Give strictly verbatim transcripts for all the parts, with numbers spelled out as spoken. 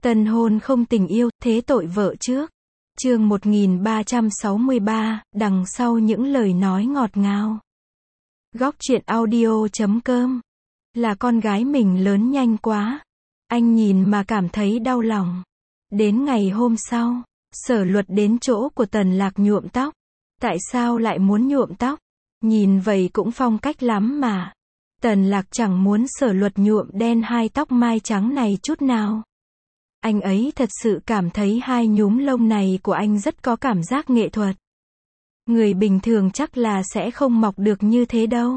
Tân hôn không tình yêu, thế tội vợ trước. Chương một nghìn ba trăm sáu mươi ba, đằng sau những lời nói ngọt ngào. Góc truyện audio chấm com. Là con gái mình lớn nhanh quá. Anh nhìn mà cảm thấy đau lòng. Đến ngày hôm sau, Sở Luật đến chỗ của Tần Lạc nhuộm tóc. Tại sao lại muốn nhuộm tóc? Nhìn vậy cũng phong cách lắm mà. Tần Lạc chẳng muốn Sở Luật nhuộm đen hai tóc mai trắng này chút nào. Anh ấy thật sự cảm thấy hai nhúm lông này của anh rất có cảm giác nghệ thuật. Người bình thường chắc là sẽ không mọc được như thế đâu.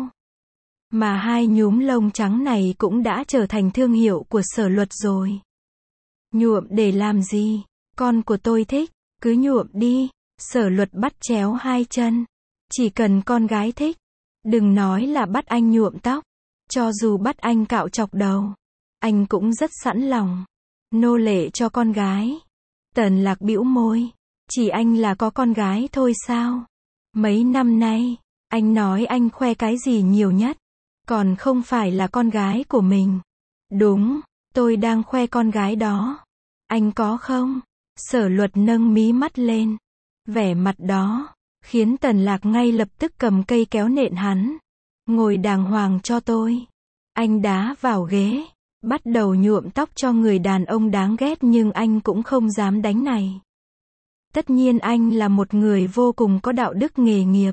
Mà hai nhúm lông trắng này cũng đã trở thành thương hiệu của Sở Luật rồi. Nhuộm để làm gì? Con của tôi thích, cứ nhuộm đi. Sở Luật bắt chéo hai chân. Chỉ cần con gái thích. Đừng nói là bắt anh nhuộm tóc. Cho dù bắt anh cạo chọc đầu, anh cũng rất sẵn lòng. Nô lệ cho con gái. Tần Lạc bĩu môi. Chỉ anh là có con gái thôi sao? Mấy năm nay, anh nói anh khoe cái gì nhiều nhất? Còn không phải là con gái của mình. Đúng, tôi đang khoe con gái đó. Anh có không? Sở Luật nâng mí mắt lên. Vẻ mặt đó khiến Tần Lạc ngay lập tức cầm cây kéo nện hắn. Ngồi đàng hoàng cho tôi. Anh đá vào ghế. Bắt đầu nhuộm tóc cho người đàn ông đáng ghét, nhưng anh cũng không dám đánh này. Tất nhiên anh là một người vô cùng có đạo đức nghề nghiệp.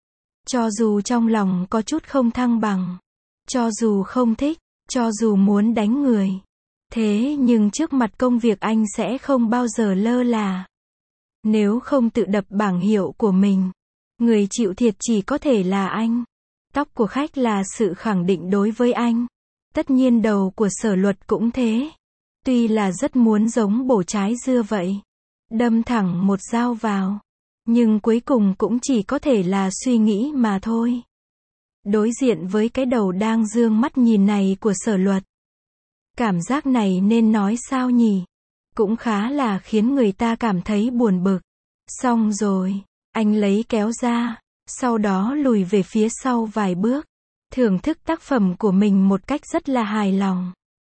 Cho dù trong lòng có chút không thăng bằng, cho dù không thích, cho dù muốn đánh người, thế nhưng trước mặt công việc anh sẽ không bao giờ lơ là. Nếu không tự đập bảng hiệu của mình, người chịu thiệt chỉ có thể là anh. Tóc của khách là sự khẳng định đối với anh. Tất nhiên đầu của Sở Luật cũng thế. Tuy là rất muốn giống bổ trái dưa vậy, đâm thẳng một dao vào, nhưng cuối cùng cũng chỉ có thể là suy nghĩ mà thôi. Đối diện với cái đầu đang dương mắt nhìn này của Sở Luật, cảm giác này nên nói sao nhỉ? Cũng khá là khiến người ta cảm thấy buồn bực. Xong rồi, anh lấy kéo ra, sau đó lùi về phía sau vài bước, thưởng thức tác phẩm của mình một cách rất là hài lòng.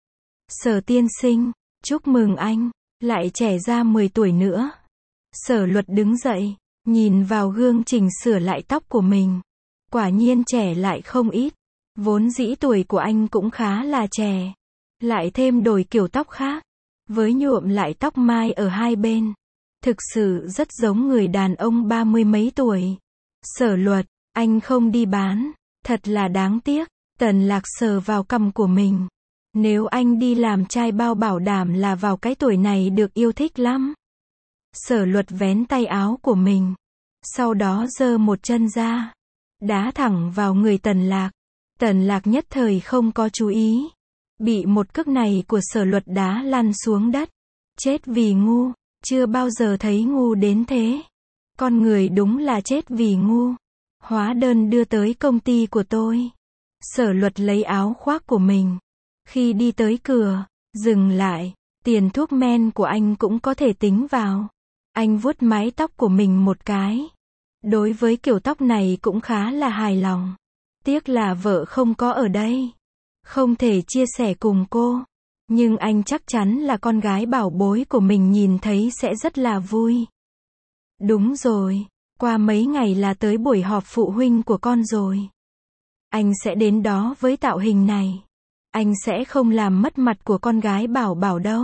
Sở tiên sinh, chúc mừng anh, lại trẻ ra mười tuổi nữa. Sở Luật đứng dậy, nhìn vào gương chỉnh sửa lại tóc của mình. Quả nhiên trẻ lại không ít. Vốn dĩ tuổi của anh cũng khá là trẻ. Lại thêm đổi kiểu tóc khác. Với nhuộm lại tóc mai ở hai bên. Thực sự rất giống người đàn ông ba mươi mấy tuổi. Sở Luật, anh không đi bán. Thật là đáng tiếc. Tần Lạc sờ vào cằm của mình. Nếu anh đi làm trai bao bảo đảm là vào cái tuổi này được yêu thích lắm. Sở Luật vén tay áo của mình. Sau đó giơ một chân ra. Đá thẳng vào người Tần Lạc. Tần Lạc nhất thời không có chú ý. Bị một cước này của Sở Luật đá lăn xuống đất. Chết vì ngu. Chưa bao giờ thấy ngu đến thế. Con người đúng là chết vì ngu. Hóa đơn đưa tới công ty của tôi. Sở Luật lấy áo khoác của mình. Khi đi tới cửa, dừng lại. Tiền thuốc men của anh cũng có thể tính vào. Anh vuốt mái tóc của mình một cái. Đối với kiểu tóc này cũng khá là hài lòng. Tiếc là vợ không có ở đây. Không thể chia sẻ cùng cô. Nhưng anh chắc chắn là con gái bảo bối của mình nhìn thấy sẽ rất là vui. Đúng rồi. Qua mấy ngày là tới buổi họp phụ huynh của con rồi. Anh sẽ đến đó với tạo hình này. Anh sẽ không làm mất mặt của con gái bảo bảo đâu.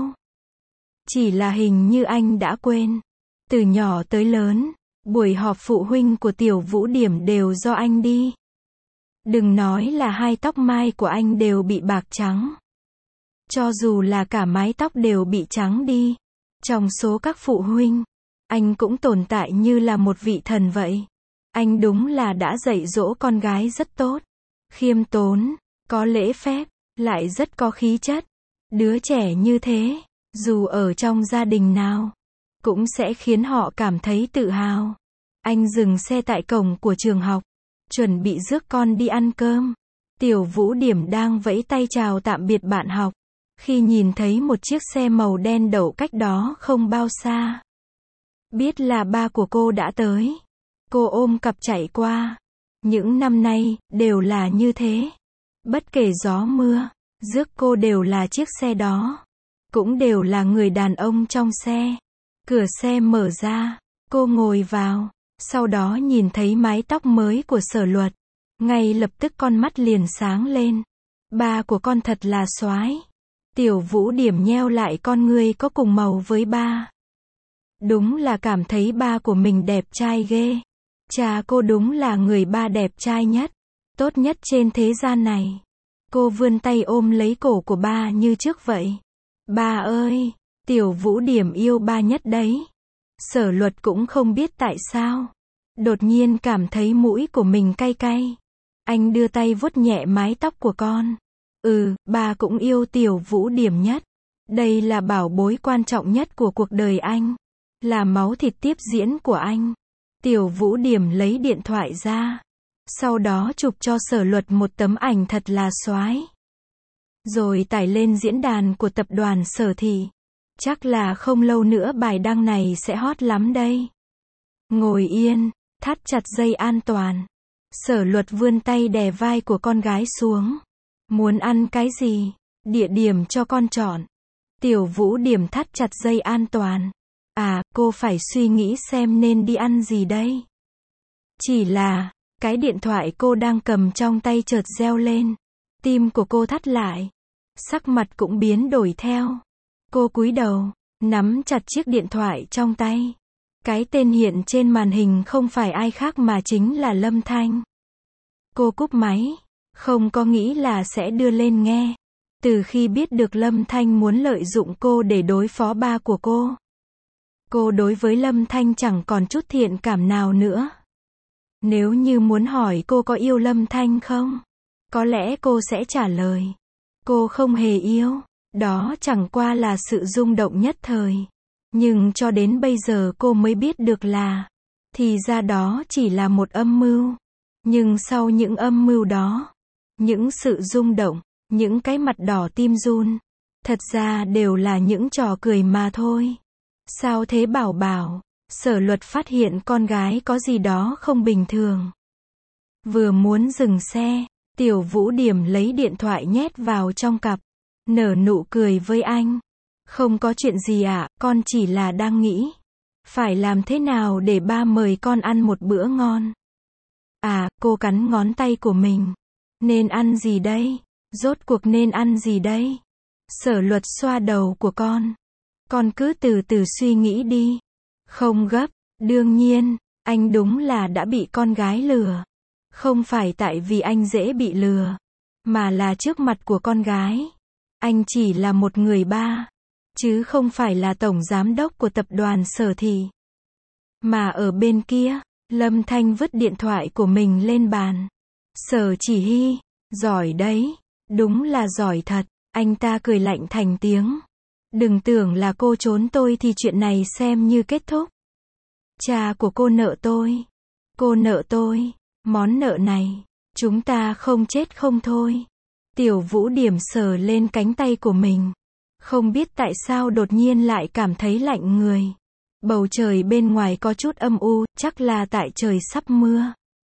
Chỉ là hình như anh đã quên. Từ nhỏ tới lớn, buổi họp phụ huynh của Tiểu Vũ Điểm đều do anh đi. Đừng nói là hai tóc mai của anh đều bị bạc trắng. Cho dù là cả mái tóc đều bị trắng đi. Trong số các phụ huynh, anh cũng tồn tại như là một vị thần vậy. Anh đúng là đã dạy dỗ con gái rất tốt. Khiêm tốn, có lễ phép, lại rất có khí chất. Đứa trẻ như thế, dù ở trong gia đình nào, cũng sẽ khiến họ cảm thấy tự hào. Anh dừng xe tại cổng của trường học, chuẩn bị rước con đi ăn cơm. Tiểu Vũ Điểm đang vẫy tay chào tạm biệt bạn học. Khi nhìn thấy một chiếc xe màu đen đậu cách đó không bao xa. Biết là ba của cô đã tới. Cô ôm cặp chạy qua. Những năm nay, đều là như thế. Bất kể gió mưa, rước cô đều là chiếc xe đó. cũng đều là người đàn ông trong xe. Cửa xe mở ra, cô ngồi vào, sau đó nhìn thấy mái tóc mới của Sở Luật. Ngay lập tức con mắt liền sáng lên. Ba của con thật là soái. Tiểu Vũ Điểm nheo lại con ngươi có cùng màu với ba. Đúng là cảm thấy ba của mình đẹp trai ghê. Cha cô đúng là người ba đẹp trai nhất, tốt nhất trên thế gian này. Cô vươn tay ôm lấy cổ của ba như trước vậy. Ba ơi, Tiểu Vũ Điểm yêu ba nhất đấy. Sở Luật cũng không biết tại sao, đột nhiên cảm thấy mũi của mình cay cay. Anh đưa tay vuốt nhẹ mái tóc của con. Ừ, ba cũng yêu Tiểu Vũ Điểm nhất. Đây là bảo bối quan trọng nhất của cuộc đời anh. Là máu thịt tiếp diễn của anh. Tiểu Vũ Điểm lấy điện thoại ra. Sau đó chụp cho Sở Luật một tấm ảnh thật là soái. Rồi tải lên diễn đàn của tập đoàn Sở Thị. Chắc là không lâu nữa bài đăng này sẽ hot lắm đây. Ngồi yên, thắt chặt dây an toàn. Sở Luật vươn tay đè vai của con gái xuống. Muốn ăn cái gì? Địa điểm cho con chọn. Tiểu Vũ Điểm thắt chặt dây an toàn. À, cô phải suy nghĩ xem nên đi ăn gì đây. Chỉ là, cái điện thoại cô đang cầm trong tay chợt reo lên. Tim của cô thắt lại. Sắc mặt cũng biến đổi theo. Cô cúi đầu, nắm chặt chiếc điện thoại trong tay. Cái tên hiện trên màn hình không phải ai khác mà chính là Lâm Thanh. Cô cúp máy, không có nghĩ là sẽ đưa lên nghe. Từ khi biết được Lâm Thanh muốn lợi dụng cô để đối phó ba của cô, cô đối với Lâm Thanh chẳng còn chút thiện cảm nào nữa. Nếu như muốn hỏi cô có yêu Lâm Thanh không, có lẽ cô sẽ trả lời, cô không hề yêu. Đó chẳng qua là sự rung động nhất thời. Nhưng cho đến bây giờ cô mới biết được là, thì ra đó chỉ là một âm mưu. Nhưng sau những âm mưu đó, những sự rung động, những cái mặt đỏ tim run, thật ra đều là những trò cười mà thôi. Sao thế Bảo Bảo? Sở Luật phát hiện con gái có gì đó không bình thường. Vừa muốn dừng xe, Tiểu Vũ Điểm lấy điện thoại nhét vào trong cặp, nở nụ cười với anh. Không có chuyện gì ạ, con chỉ là đang nghĩ, phải làm thế nào để ba mời con ăn một bữa ngon. À, cô cắn ngón tay của mình. Nên ăn gì đây? Rốt cuộc nên ăn gì đây? Sở Luật xoa đầu của con. Con cứ từ từ suy nghĩ đi. Không gấp, đương nhiên, anh đúng là đã bị con gái lừa. Không phải tại vì anh dễ bị lừa, mà là trước mặt của con gái. Anh chỉ là một người ba, chứ không phải là tổng giám đốc của tập đoàn Sở Thị. Mà ở bên kia, Lâm Thanh vứt điện thoại của mình lên bàn. Sở Chỉ Hy, giỏi đấy, đúng là giỏi thật. Anh ta cười lạnh thành tiếng. Đừng tưởng là cô trốn tôi thì chuyện này xem như kết thúc. Cha của cô nợ tôi. Cô nợ tôi. Món nợ này, chúng ta không chết không thôi. Tiểu Vũ Điểm sờ lên cánh tay của mình. Không biết tại sao đột nhiên lại cảm thấy lạnh người. Bầu trời bên ngoài có chút âm u, chắc là tại trời sắp mưa.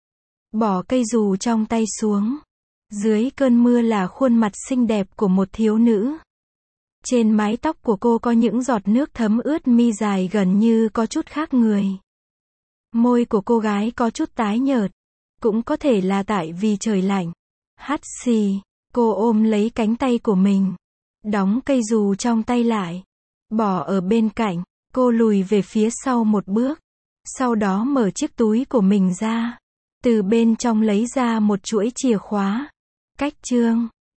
Bỏ cây dù trong tay xuống. Dưới cơn mưa là khuôn mặt xinh đẹp của một thiếu nữ. Trên mái tóc của cô có những giọt nước thấm ướt mi dài gần như có chút khác người. Môi của cô gái có chút tái nhợt. Cũng có thể là tại vì trời lạnh. Hắt xì, cô ôm lấy cánh tay của mình. Đóng cây dù trong tay lại. Bỏ ở bên cạnh, cô lùi về phía sau một bước. Sau đó mở chiếc túi của mình ra. Từ bên trong lấy ra một chuỗi chìa khóa. Cách chương.